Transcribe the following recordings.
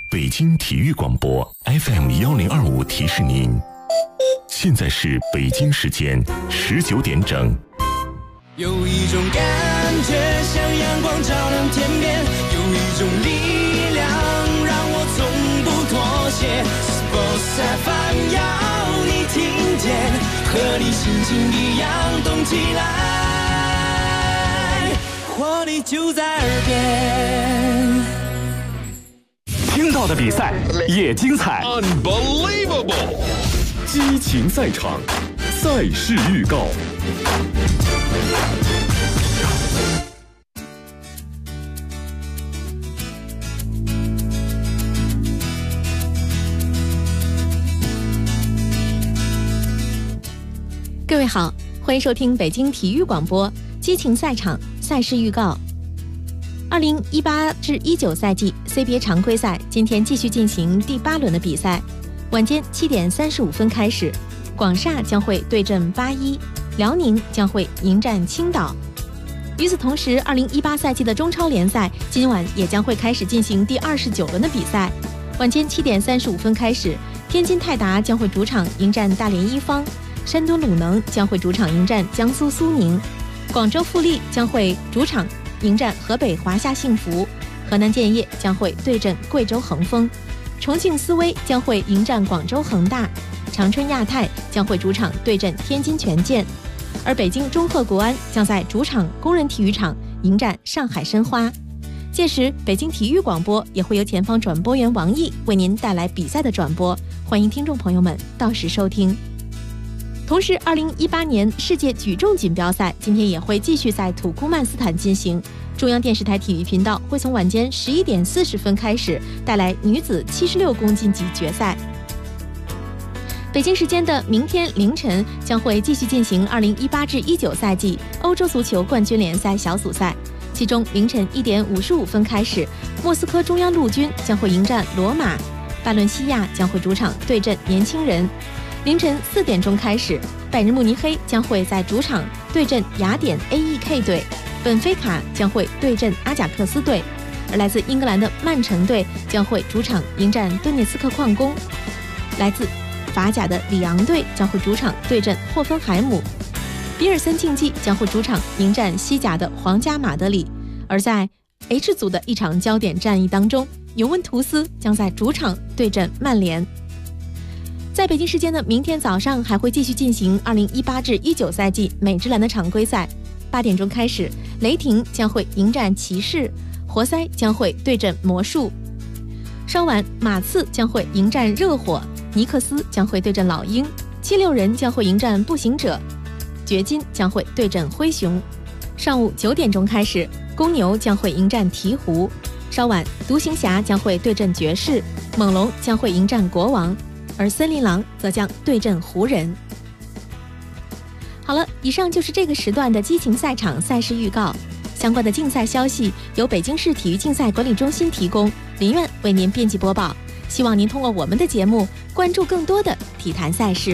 北京体育广播 FM1025提示您，现在是北京时间19点整。 有一种感觉像阳光照亮天边，有一种力量让我从不妥协。Sports FM 要你听见，和你心情一样动起来，活力就在耳边。 听到的比赛也精彩 ，Unbelievable！ 激情赛场，赛事预告。 各位好，欢迎收听北京体育广播激情赛场赛事预告。2018至19赛季 CBA 常规赛今天继续进行第8轮的比赛，晚间7点35分开始，广厦将会对阵81，辽宁将会迎战青岛。与此同时，2018赛季的中超联赛今晚也将会开始进行第29轮的比赛，晚间7点35分开始，天津泰达将会主场迎战大连一方，山东鲁能将会主场迎战江苏苏宁，广州富力将会主场迎战河北华夏幸福，河南建业将会对阵贵州恒丰，重庆斯威将会迎战广州恒大，长春亚泰将会主场对阵天津权健，而北京中赫国安将在主场工人体育场迎战上海申花。届时北京体育广播也会由前方转播员王毅为您带来比赛的转播，欢迎听众朋友们到时收听。同时2018年世界举重锦标赛今天也会继续在土库曼斯坦进行，中央电视台体育频道会从晚间11点40分开始带来女子76公斤级决赛。北京时间的明天凌晨将会继续进行2018至19赛季欧洲足球冠军联赛小组赛，其中凌晨1点55分开始，莫斯科中央陆军将会迎战罗马，巴伦西亚将会主场对阵年轻人。凌晨4点钟开始，拜仁慕尼黑将会在主场对阵雅典 AEK 队，本菲卡将会对阵阿贾克斯队，而来自英格兰的曼城队将会主场迎战顿涅茨克矿工，来自法甲的里昂队将会主场对阵霍芬海姆，比尔森竞技将会主场迎战西甲的皇家马德里，而在 H 组的一场焦点战役当中，尤文图斯将在主场对阵曼联。在北京时间的明天早上还会继续进行2018至19赛季美职篮的常规赛，8点钟开始，雷霆将会迎战骑士，活塞将会对阵魔术，稍晚马刺将会迎战热火，尼克斯将会对阵老鹰，76人将会迎战步行者，掘金将会对阵灰熊。上午9点钟开始，公牛将会迎战鹈鹕，稍晚独行侠将会对阵爵士，猛龙将会迎战国王，而森林狼则将对阵湖人。好了，以上就是这个时段的激情赛场赛事预告，相关的竞赛消息由北京市体育竞赛管理中心提供，林苑为您编辑播报，希望您通过我们的节目关注更多的体坛赛事。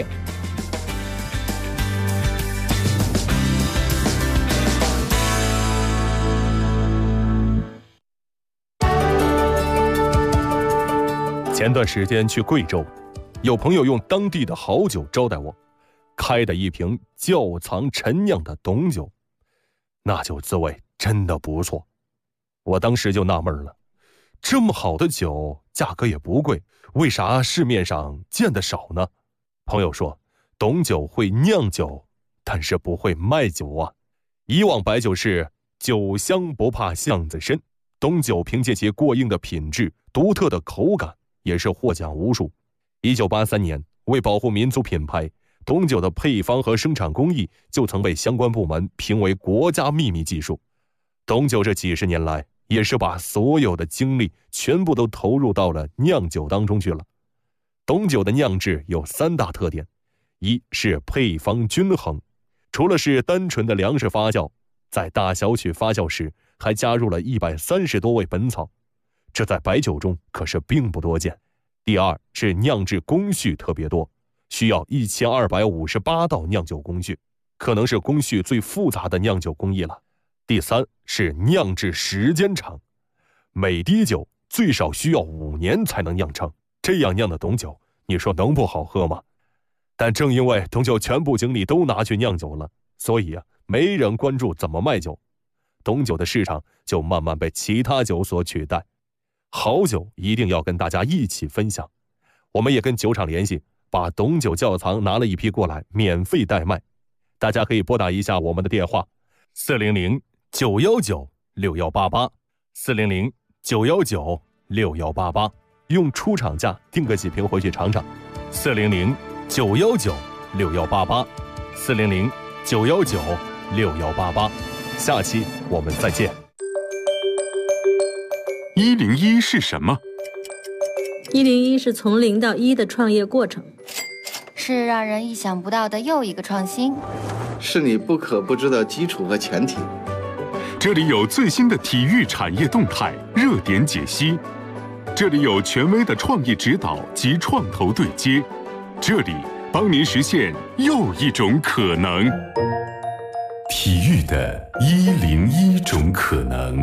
前段时间去贵州，有朋友用当地的好酒招待我，开的一瓶窖藏陈酿的董酒，那酒滋味真的不错。我当时就纳闷了，这么好的酒价格也不贵，为啥市面上见得少呢？朋友说，董酒会酿酒，但是不会卖酒啊。以往白酒是酒香不怕巷子深，董酒凭借其过硬的品质、独特的口感，也是获奖无数。1983年，为保护民族品牌，董酒的配方和生产工艺就曾被相关部门评为国家秘密技术。董酒这几十年来，也是把所有的精力全部都投入到了酿酒当中去了。董酒的酿制有3大特点，一是配方均衡，除了是单纯的粮食发酵，在大小曲发酵时还加入了130多味本草，这在白酒中可是并不多见。第二是酿制工序特别多，需要1258道酿酒工序，可能是工序最复杂的酿酒工艺了。第三是酿制时间长，每滴酒最少需要5年才能酿成。这样酿的董酒，你说能不好喝吗？但正因为董酒全部精力都拿去酿酒了，所以没人关注怎么卖酒，董酒的市场就慢慢被其他酒所取代。好酒一定要跟大家一起分享，我们也跟酒厂联系，把董酒窖藏拿了一批过来，免费代卖。大家可以拨打一下我们的电话400-919-6188，400-919-6188，用出厂价订个几瓶回去尝尝。400-919-6188，400-919-6188。下期我们再见。 101是什么 ？101是从0到1的创业过程， 是让人意想不到的又一个创新， 是你不可不知的基础和前提。 这里有最新的体育产业动态、热点解析，这里有权威的创业指导及创投对接，这里帮您实现又一种可能。 体育的101种可能。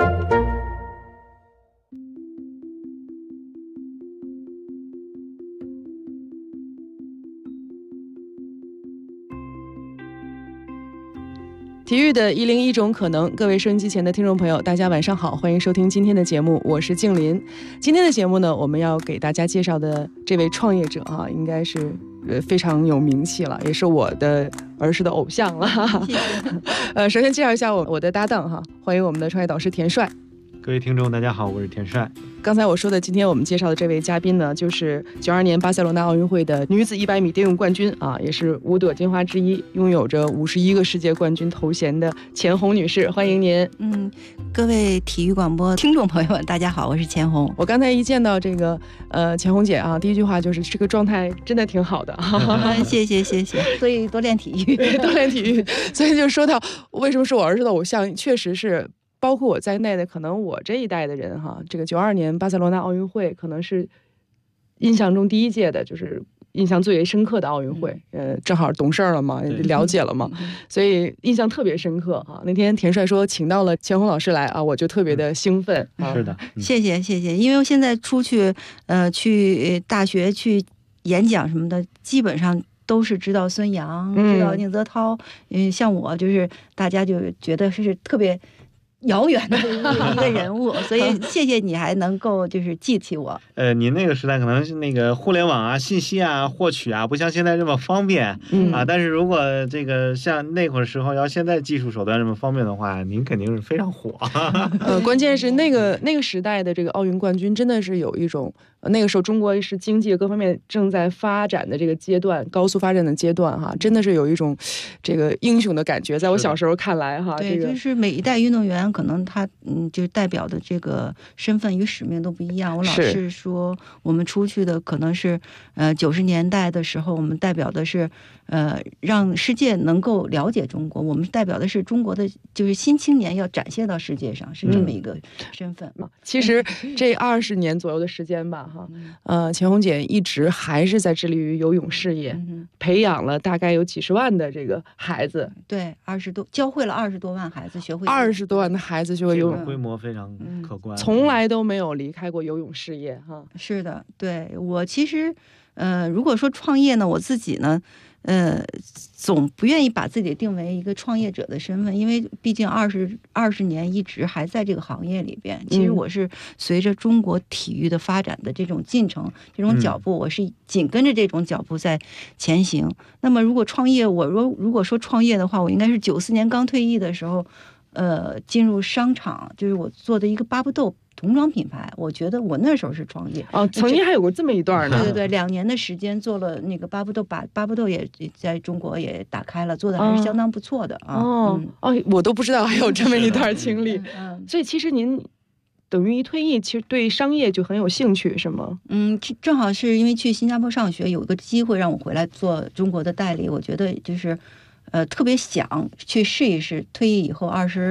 体育的101种可能，各位收音机前的听众朋友，大家晚上好，欢迎收听今天的节目，我是静林。今天的节目呢，我们要给大家介绍的这位创业者应该是非常有名气了，也是我的儿时的偶像了。 谢谢。 首先介绍一下我的搭档欢迎我们的创业导师田帅。 各位听众大家好，我是田帅。 刚才我说的今天我们介绍的这位嘉宾呢，就是92年巴塞罗那奥运会的女子100米蝶泳冠军也是5朵金花之一，拥有着51个世界冠军头衔的钱红女士，欢迎您。 各位体育广播听众朋友们大家好，我是钱红。 我刚才一见到这个钱红姐第一句话就是这个状态真的挺好的。 谢谢，所以多练体育多练体育。所以就说到为什么是我儿时的偶像，确实是包括我在内的，可能我这一代的人这个92年巴塞罗那奥运会可能是印象中第一届的，就是印象最为深刻的奥运会。正好懂事了嘛，了解了嘛，所以印象特别深刻那天田帅说请到了钱红老师来我就特别的兴奋。 是的， 谢谢，因为现在出去去大学去演讲什么的，基本上都是知道孙杨，知道宁泽涛，像我就是大家就觉得是特别遥远的一个人物，所以谢谢你还能够就是记起我。 你那个时代可能是那个互联网信息获取不像现在这么方便但是如果这个像那会儿时候要现在技术手段这么方便的话，您肯定是非常火。 关键是那个时代的这个奥运冠军真的是有一种那个时候中国是经济各方面正在发展的这个阶段，高速发展的阶段真的是有一种这个英雄的感觉，在我小时候看来对，就是每一代运动员可能他就是代表的这个身份与使命都不一样。我老是说我们出去的可能是90年代的时候，我们代表的是让世界能够了解中国，我们代表的是中国的就是新青年要展现到世界上，是这么一个身份。 其实这20年左右的时间吧钱红姐一直还是在致力于游泳事业，培养了大概有几十万的这个孩子。 对，20多教会了20多万孩子学会 20多万的孩子学会游泳， 规模非常可观， 从来都没有离开过游泳事业是的，对，我其实如果说创业呢，我自己呢总不愿意把自己定为一个创业者的身份，因为毕竟20年一直还在这个行业里边。其实我是随着中国体育的发展的这种进程、这种脚步，我是紧跟着这种脚步在前行。那么如果创业，如果说创业的话，我应该是94年刚退役的时候，进入商场，就是我做的一个巴布豆童装品牌，我觉得我那时候是创业曾经还有过这么一段呢。 对，2年的时间做了那个巴布豆，把巴布豆也在中国也打开了，做的还是相当不错的我都不知道还有这么一段经历。所以其实您等于一退役，其实对商业就很有兴趣，是吗？ 正好是因为去新加坡上学，有个机会让我回来做中国的代理，我觉得就是特别想去试一试。退役以后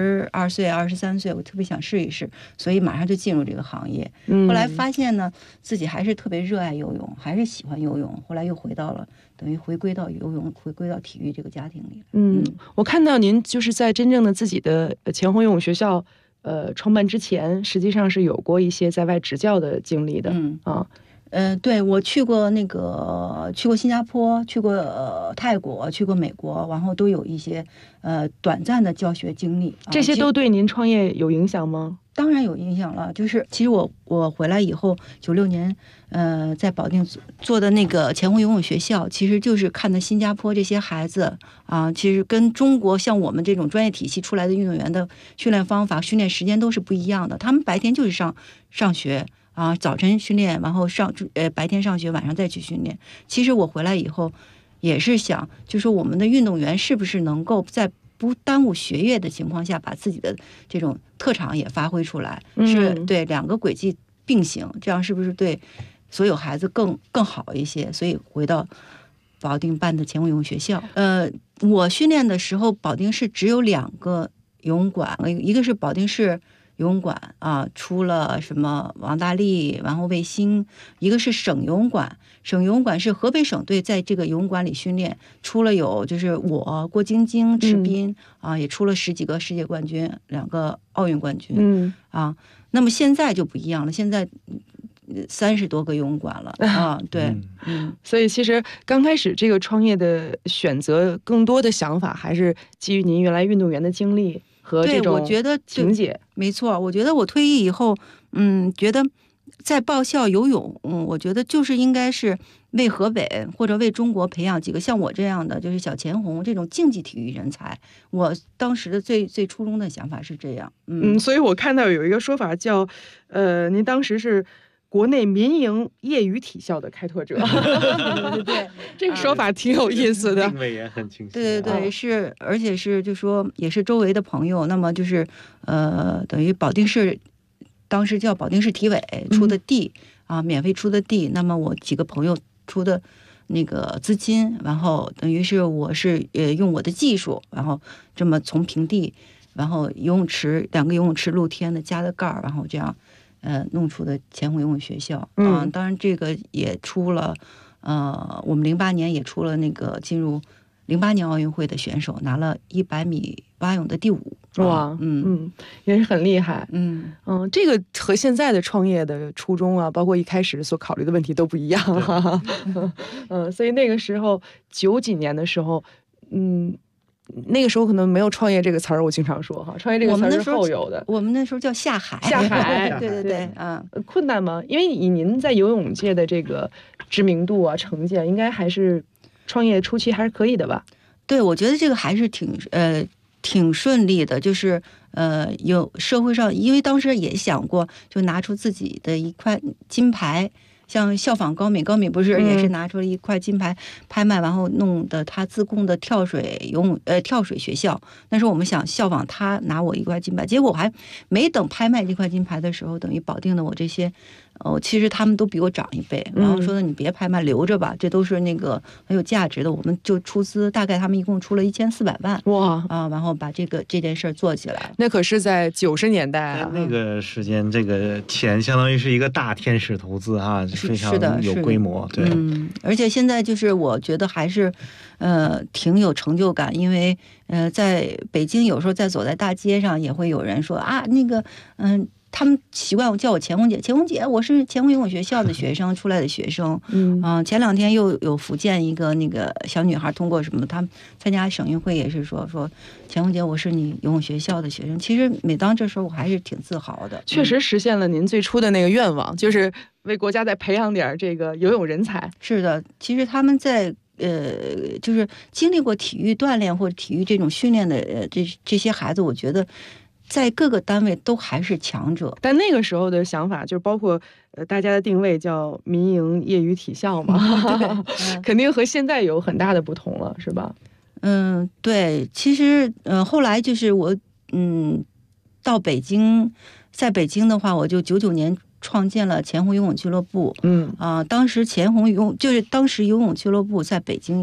22岁、23岁，我特别想试一试，所以马上就进入这个行业。后来发现呢，自己还是特别热爱游泳，还是喜欢游泳。后来又回到了，等于回归到游泳，回归到体育这个家庭里。 我看到您就是在真正的自己的钱红游泳学校创办之前，实际上是有过一些在外执教的经历的。 对，我去过新加坡，去过泰国，去过美国，然后都有一些短暂的教学经历。 这些都对您创业有影响吗？ 当然有影响了。就是其实我回来以后，96年在保定做的那个钱湖游泳学校，其实就是看的新加坡这些孩子啊，其实跟中国像我们这种专业体系出来的运动员的训练方法、训练时间都是不一样的。他们白天就是上学。早晨训练，然后白天上学，晚上再去训练。其实我回来以后，也是想，就是我们的运动员是不是能够在不耽误学业的情况下，把自己的这种特长也发挥出来，是对两个轨迹并行，这样是不是对所有孩子更好一些？所以回到保定办的钱湖游泳学校，我训练的时候，保定市只有2个游泳馆，一个是保定市游泳馆啊，出了什么王大力，然后卫星；一个是省游泳馆，省游泳馆是河北省队在这个游泳馆里训练，出了有就是我郭晶晶、池斌也出了10几个世界冠军，2个奥运冠军那么现在就不一样了，现在30多个游泳馆了对， 所以其实刚开始这个创业的选择，更多的想法还是基于您原来运动员的经历。 对，我觉得情节没错。我觉得我退役以后，觉得在报校游泳，我觉得就是应该是为河北或者为中国培养几个像我这样的，就是小钱红这种竞技体育人才。我当时的最初衷的想法是这样。 所以我看到有一个说法叫，您当时是国内民营业余体校的开拓者。 对， 这个说法挺有意思的， 定位也很清晰。 对，是，而且是就说也是周围的朋友，那么就是等于保定市当时叫保定市体委出的地免费出的地，那么我几个朋友出的那个资金，然后等于是我是用我的技术，然后这么从平地，然后游泳池2个游泳池露天的加的盖儿，然后这样。弄出的钱湖游泳学校当然这个也出了，我们08年也出了那个进入08年奥运会的选手，拿了100米蛙泳的第5。 哇，也是很厉害。这个和现在的创业的初衷包括一开始所考虑的问题都不一样所以那个时候90几年的时候，那个时候可能没有创业这个词儿，我经常说创业这个词儿是后有的。 我们那时候叫下海。对困难吗？因为以您在游泳界的这个知名度成见，应该还是创业初期还是可以的吧？ 对，我觉得这个还是挺顺利的，就是有社会上，因为当时也想过，就拿出自己的一块金牌。像效仿高敏不是也是拿出了一块金牌拍卖，然后弄的他自贡的跳水学校。那时候我们想效仿他，拿我一块金牌，结果我还没等拍卖这块金牌的时候，等于保定的我这些，其实他们都比我长1倍，然后说你别拍卖，留着吧，这都是那个很有价值的。我们就出资，大概他们一共出了1400万， 哇然后把这件事儿做起来。 那可是在90年代那个时间，这个钱相当于是一个大天使投资非常有规模。对， 而且现在就是我觉得还是挺有成就感，因为在北京有时候走在大街上也会有人说那个他们习惯叫我钱红姐，我是钱湖游泳学校的学生出来的学生。前2天又有福建一个那个小女孩通过什么，他们参加省运会也是说钱红姐，我是你游泳学校的学生。其实每当这时候我还是挺自豪的， 确实实现了您最初的那个愿望，就是为国家再培养点这个游泳人才。 是的，其实他们在就是经历过体育锻炼或者体育这种训练的这些孩子，我觉得在各个单位都还是强者。 但那个时候的想法就是包括大家的定位叫民营业余体校嘛肯定和现在有很大的不同了，是吧？ 对，其实后来就是我到北京，在北京的话，我就99年创建了钱湖游泳俱乐部。当时当时游泳俱乐部在北京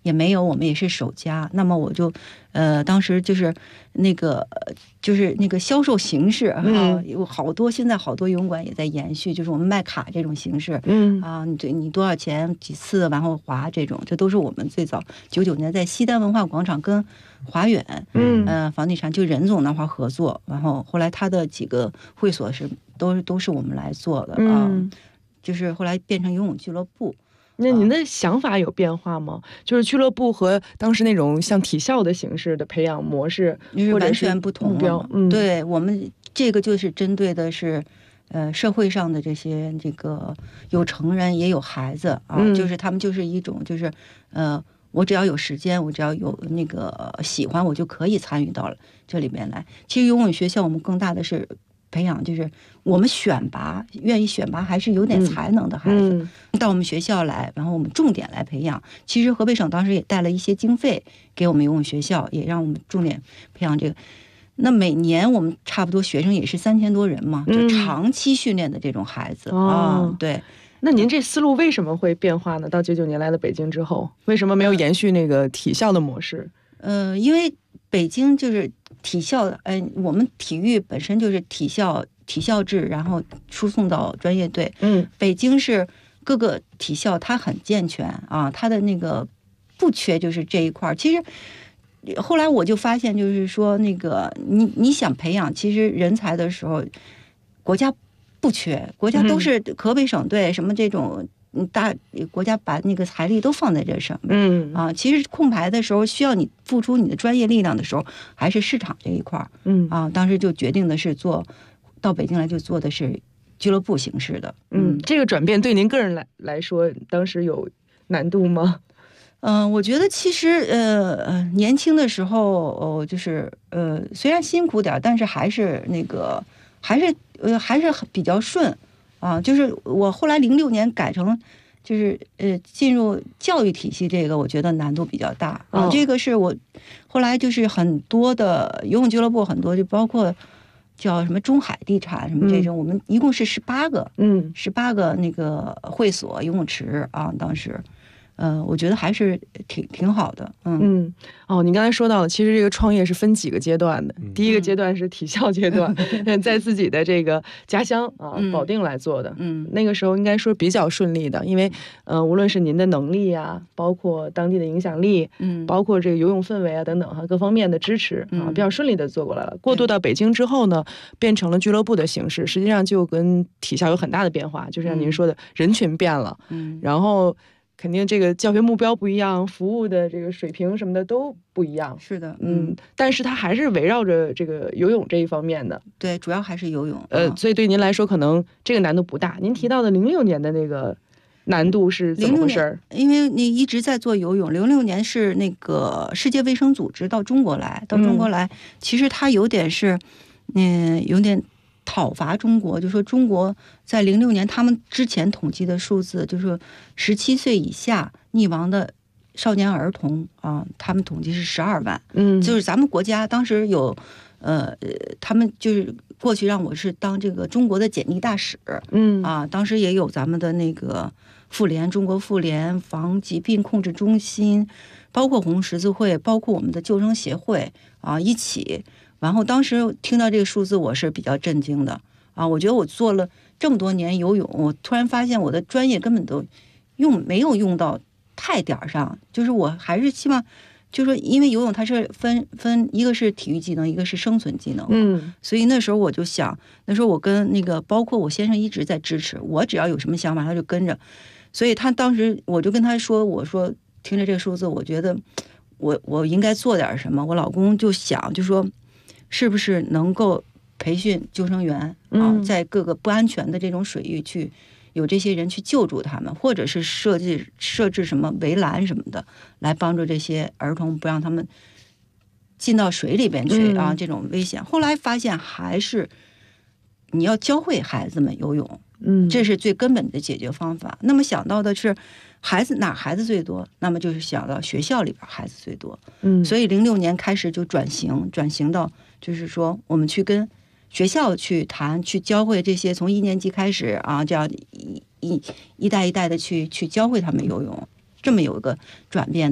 也没有，我们也是首家。那么我就当时就是那个销售形式有好多，现在好多游泳馆也在延续，就是我们卖卡这种形式，你多少钱几次然后划这种，这都是我们最早99年在西单文化广场跟华远房地产就任总那块合作，然后后来他的几个会所都是我们来做的就是后来变成游泳俱乐部。 那您的想法有变化吗？就是俱乐部和当时那种像体校的形式的培养模式， 或者完全不同了。对，我们这个就是针对的是，社会上的这些有成人也有孩子就是他们就是一种就是我只要有时间，我只要有喜欢，我就可以参与到了这里面来。其实游泳学校我们更大的是培养，就是我们愿意选拔还是有点才能的孩子到我们学校来，然后我们重点来培养。其实河北省当时也带了一些经费给我们游泳学校，也让我们重点培养这个。那每年我们差不多学生也是3000多人嘛，就长期训练的这种孩子对。 那您这思路为什么会变化呢？到99年来了北京之后，为什么没有延续那个体校的模式？ 因为北京就是体校我们体育本身就是体校制，然后输送到专业队。北京是各个体校它很健全它的不缺就是这一块。其实后来我就发现，就是说你想培养其实人才的时候，国家不缺，国家都是河北省队什么这种国家把财力都放在这上面其实空白的时候需要你付出你的专业力量的时候，还是市场这一块当时就决定的是到北京来就做的是俱乐部形式的。 这个转变对您个人来说当时有难度吗？ 我觉得其实年轻的时候就是虽然辛苦点，但是还是还是比较顺就是我后来06年改成就是进入教育体系，这个我觉得难度比较大这个是我后来就是很多的游泳俱乐部，很多就包括叫什么中海地产什么这种，我们一共是18个会所游泳池当时我觉得还是挺好的。 你刚才说到了，其实这个创业是分几个阶段的。第一个阶段是体校阶段，在自己的这个家乡保定来做的。那个时候应该说比较顺利的，因为无论是您的能力包括当地的影响力，包括这个游泳氛围等等各方面的支持比较顺利的做过来了。过渡到北京之后呢，变成了俱乐部的形式，实际上就跟体校有很大的变化，就像您说的，人群变了，然后肯定这个教学目标不一样，服务的这个水平什么的都不一样。 是的， 但是它还是围绕着这个游泳这一方面的。 对，主要还是游泳。 所以对您来说可能这个难度不大。您提到的06年的那个难度是怎么回事？ 因为你一直在做游泳，06年是世界卫生组织到中国来，其实它有点是有点讨伐中国，就说中国在06年他们之前统计的数字，就是17岁以下溺亡的少年儿童他们统计是12万。就是咱们国家当时有他们就是过去让我是当这个中国的检疫大使。当时也有咱们的妇联、中国妇联、防疾病控制中心，包括红十字会，包括我们的救生协会一起。然后当时听到这个数字，我是比较震惊的我觉得我做了这么多年游泳，我突然发现我的专业根本都没有用到太点儿上，就是我还是希望，就是说因为游泳它是分一个是体育技能，一个是生存技能。所以那时候我就想，那时候我跟包括我先生一直在支持我，只要有什么想法他就跟着。所以他当时我就跟他说，我说听着这个数字，我觉得我应该做点什么。我老公就想就说，是不是能够培训救生员在各个不安全的这种水域去有这些人去救助他们，或者是设置什么围栏什么的，来帮助这些儿童不让他们进到水里边去这种危险。后来发现还是你要教会孩子们游泳，这是最根本的解决方法。那么想到的是孩子最多，那么就是想到学校里边孩子最多。所以06年开始就转型到就是说我们去跟学校去谈，去教会这些从1年级开始这样一代一代的去教会他们游泳，这么有一个转变的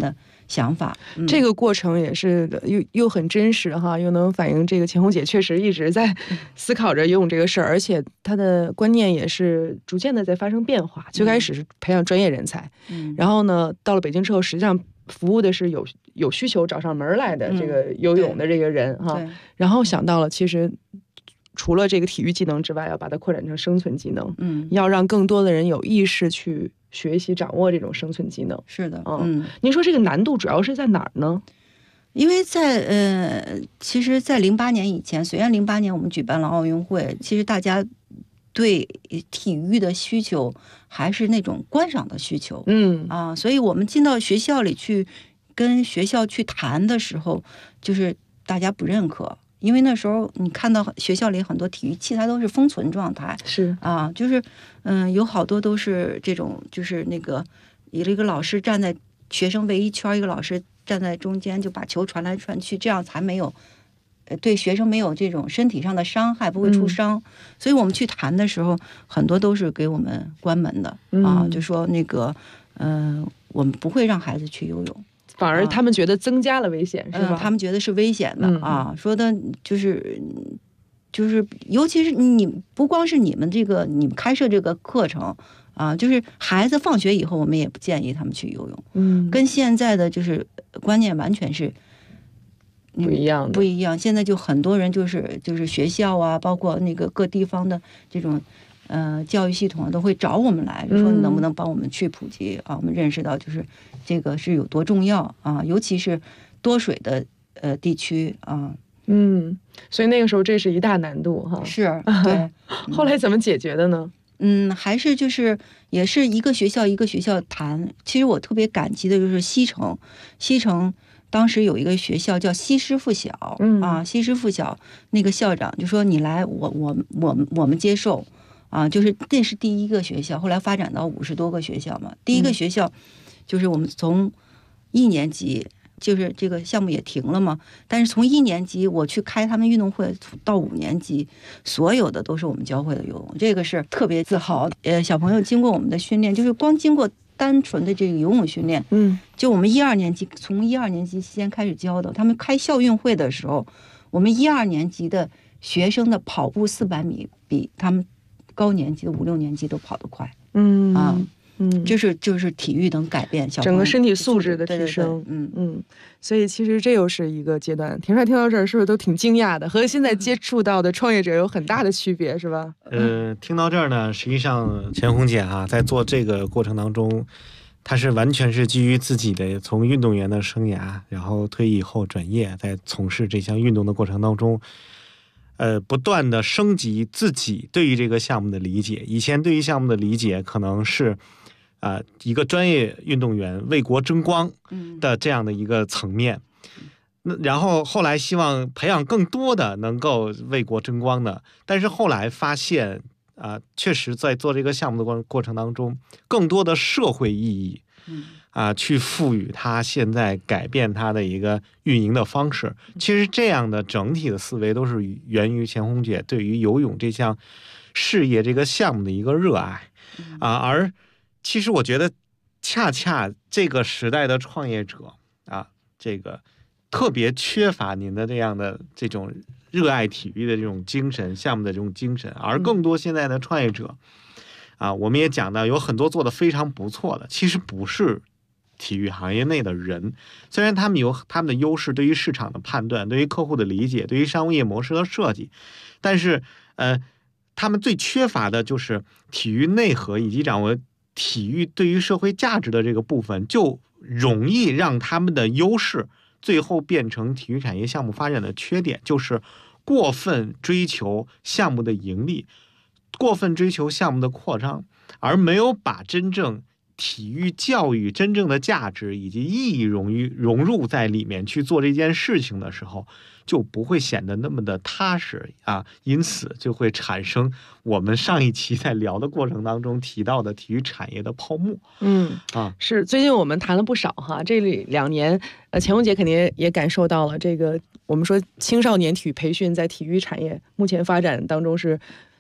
想法。 这个过程也是又很真实哈，又能反映这个钱红姐确实一直在思考着游泳这个事儿，而且她的观念也是逐渐的在发生变化。最开始是培养专业人才，然后呢，到了北京之后，实际上服务的是有需求找上门来的这个游泳的这个人哈，然后想到了其实除了这个体育技能之外，要把它扩展成生存技能，要让更多的人有意识去学习掌握这种生存技能。 是的， 您说这个难度主要是在哪儿呢？ 因为其实，在08年以前，虽然08年我们举办了奥运会，其实大家对体育的需求还是那种观赏的需求，所以我们进到学校里去跟学校去谈的时候，就是大家不认可。因为那时候你看到学校里很多体育器材都是封存状态， 是啊， 就是有好多都是这种，就是那个有一个老师站在学生围一圈，一个老师站在中间就把球传来传去，这样才没有对学生没有这种身体上的伤害，不会出伤。所以我们去谈的时候，很多都是给我们关门的就说那个我们不会让孩子去游泳。 反而他们觉得增加了危险，是吧？ 他们觉得是危险的说的就是，尤其是你不光是你们开设这个课程就是孩子放学以后，我们也不建议他们去游泳。跟现在的就是观念完全是不一样的， 不一样。现在就很多人就是学校啊，包括那个各地方的这种教育系统都会找我们来，就说你能不能帮我们去普及我们认识到就是这个是有多重要尤其是多水的地区所以那个时候这是一大难度哈。 是，对。 后来怎么解决的呢？ 还是就是也是一个学校一个学校谈。其实我特别感激的就是西城当时有一个学校叫西师附小西师附小那个校长就说你来，我们接受就是这是第一个学校，后来发展到50多个学校嘛。第一个学校就是我们从1年级，就是这个项目也停了嘛，但是从1年级我去开他们运动会到5年级，所有的都是我们教会的游泳，这个是特别自豪。小朋友经过我们的训练，就是光经过单纯的这个游泳训练，就我们1、2年级从1、2年级先开始教的，他们开校运会的时候，我们1、2年级的学生的跑步400米比他们高年级的5、6年级都跑得快，就是体育能改变小朋友整个身体素质的提升，所以其实这又是一个阶段。田帅听到这儿是不是都挺惊讶的？和现在接触到的创业者有很大的区别，是吧？ 听到这儿呢，实际上钱红姐在做这个过程当中，她是完全是基于自己的从运动员的生涯，然后退役后转业，在从事这项运动的过程当中。不断的升级自己对于这个项目的理解。以前对于项目的理解可能是一个专业运动员为国争光的这样的一个层面，然后后来希望培养更多的能够为国争光的，但是后来发现确实在做这个项目的过程当中，更多的社会意义去赋予它现在改变它的一个运营的方式。其实这样的整体的思维都是源于钱红姐对于游泳这项事业这个项目的一个热爱而其实我觉得恰恰这个时代的创业者这个特别缺乏您的这样的这种热爱体育的这种精神，项目的这种精神。而更多现在的创业者我们也讲到有很多做得非常不错的，其实不是体育行业内的人，虽然他们有他们的优势，对于市场的判断，对于客户的理解，对于商业模式的设计，但是他们最缺乏的就是体育内核以及掌握体育对于社会价值的这个部分，就容易让他们的优势最后变成体育产业项目发展的缺点，就是过分追求项目的盈利，过分追求项目的扩张，而没有把真正体育教育真正的价值以及意义融入在里面去做这件事情的时候，就不会显得那么的踏实因此就会产生我们上一期在聊的过程当中提到的体育产业的泡沫。 是最近我们谈了不少这2年钱红姐肯定也感受到了这个我们说青少年体育培训在体育产业目前发展当中是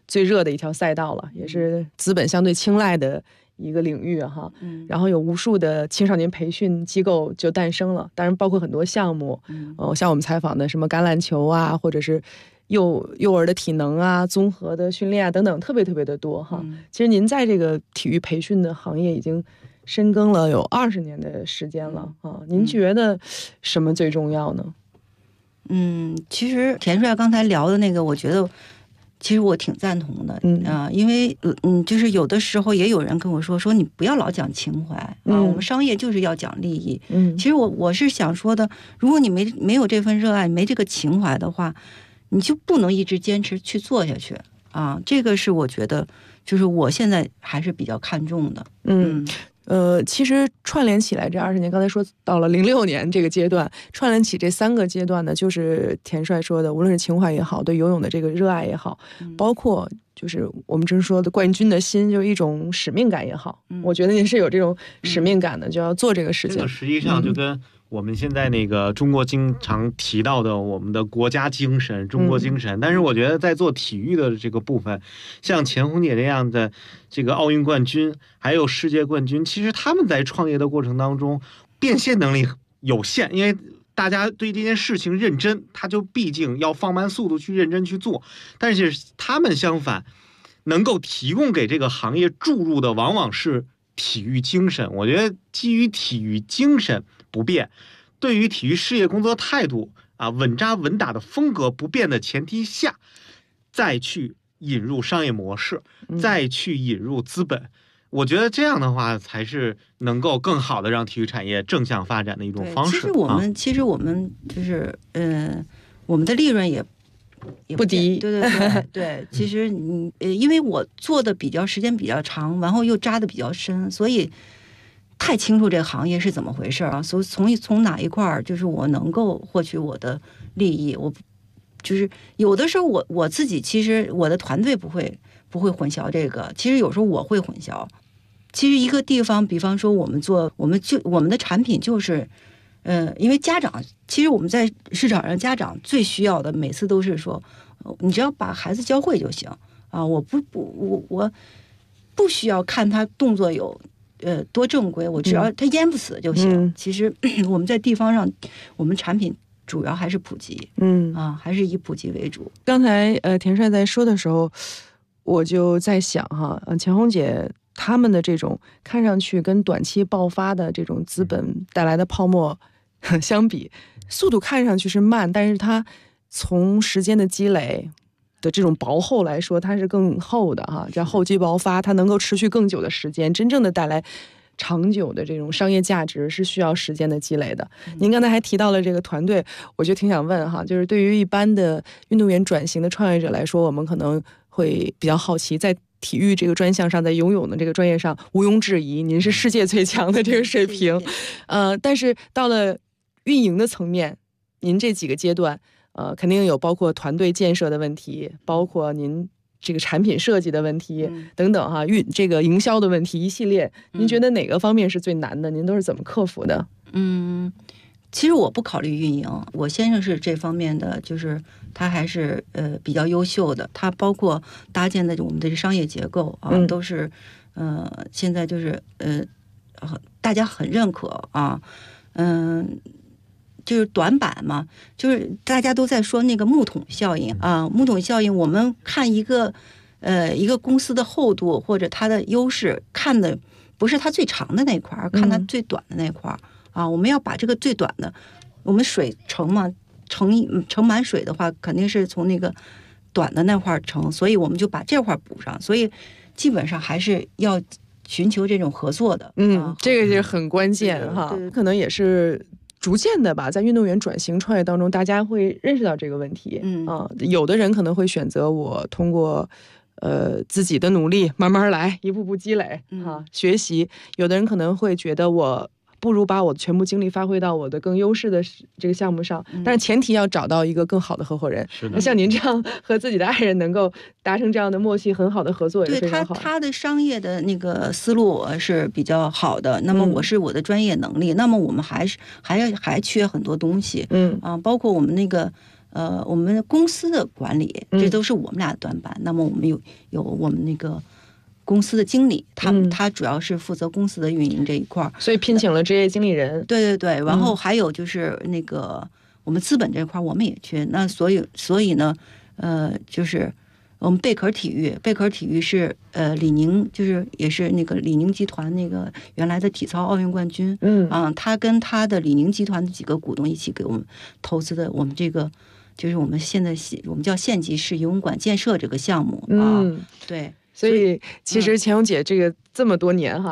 最热的一条赛道了，也是资本相对青睐的一个领域哈。然后有无数的青少年培训机构就诞生了，当然包括很多项目，像我们采访的什么橄榄球啊，或者是幼儿的体能啊、综合的训练啊等等，特别特别的多哈。其实您在这个体育培训的行业已经深耕了有20年的时间了啊，您觉得什么最重要呢？ 其实田帅刚才聊的那个，我觉得其实我挺赞同的，因为就是有的时候也有人跟我说你不要老讲情怀啊，我们商业就是要讲利益。其实我是想说的，如果你没有这份热爱，没这个情怀的话，你就不能一直坚持去做下去啊。这个是我觉得，就是我现在还是比较看重的。 其实串联起来这20年，刚才说到了06年这个阶段，串联起这3个阶段呢，就是田帅说的，无论是情怀也好，对游泳的这个热爱也好，包括就是我们真说的冠军的心，就是一种使命感也好，我觉得您是有这种使命感的，就要做这个事情。 这个实际上就跟我们现在那个中国经常提到的我们的国家精神、中国精神，但是我觉得在做体育的这个部分，像钱红姐这样的这个奥运冠军，还有世界冠军，其实他们在创业的过程当中变现能力有限，因为大家对这件事情认真，他就毕竟要放慢速度去认真去做，但是他们相反能够提供给这个行业注入的往往是体育精神。我觉得基于体育精神不变，对于体育事业工作态度啊稳扎稳打的风格不变的前提下，再去引入商业模式，再去引入资本，我觉得这样的话才是能够更好的让体育产业正向发展的一种方式。 其实我们就是我们的利润也不低。 对，其实因为我做的时间比较长，然后又扎的比较深，所以太清楚这个行业是怎么回事啊。所以从哪一块就是我能够获取我的利益，我就是有的时候我自己其实我的团队不会混淆这个，其实有时候我会混淆。其实一个地方，比方说我们的产品就是。因为家长，其实我们在市场上，家长最需要的，每次都是说，你只要把孩子教会就行啊，我不需要看他动作有多正规，我只要他淹不死就行。其实我们在地方上，我们产品主要还是普及，还是以普及为主。 刚才田帅在说的时候，我就在想哈，钱红姐他们的这种看上去跟短期爆发的这种资本带来的泡沫相比，速度看上去是慢，但是它从时间的积累的这种薄厚来说，它是更厚的哈，叫厚积薄发，它能够持续更久的时间，真正的带来长久的这种商业价值是需要时间的积累的。您刚才还提到了这个团队，我就挺想问哈，就是对于一般的运动员转型的创业者来说，我们可能会比较好奇，在体育这个专项上，在游泳的这个专业上，毋庸置疑，您是世界最强的这个水平。但是到了运营的层面，您这几个阶段，肯定有包括团队建设的问题，包括您这个产品设计的问题等等哈，这个营销的问题一系列，您觉得哪个方面是最难的？您都是怎么克服的？ 其实我不考虑运营，我先生是这方面的，就是他还是比较优秀的，他包括搭建的我们的商业结构啊，都是现在就是大家很认可啊，就是短板嘛，就是大家都在说那个木桶效应啊，木桶效应，我们看一个公司的厚度或者它的优势，看的不是它最长的那块，而看它最短的那块。我们要把这个最短的，我们水盛满水的话，肯定是从那个短的那块盛，所以我们就把这块补上。所以基本上还是要寻求这种合作的。 这个是很关键哈，可能也是逐渐的吧，在运动员转型创业当中，大家会认识到这个问题。有的人可能会选择我通过自己的努力慢慢来，一步步积累学习。有的人可能会觉得我不如把我的全部精力发挥到我的更优势的这个项目上，但是前提要找到一个更好的合伙人。那像您这样和自己的爱人能够达成这样的默契，很好的合作也是非常好。 对他的商业的那个思路是比较好的，那么我的专业能力，那么我们还缺很多东西。包括我们那个我们公司的管理，这都是我们俩的短板。那么我们有我们那个公司的经理，他主要是负责公司的运营这一块， 所以聘请了职业经理人。 对对对，然后还有就是那个我们资本这块我们也缺，那所以呢，就是我们贝壳体育是李宁，就是也是那个李宁集团那个原来的体操奥运冠军，他跟他的李宁集团的几个股东一起给我们投资的我们这个。就是我们现在我们叫县级市游泳馆建设这个项目啊，对， 所以其实钱蓉姐这个这么多年哈，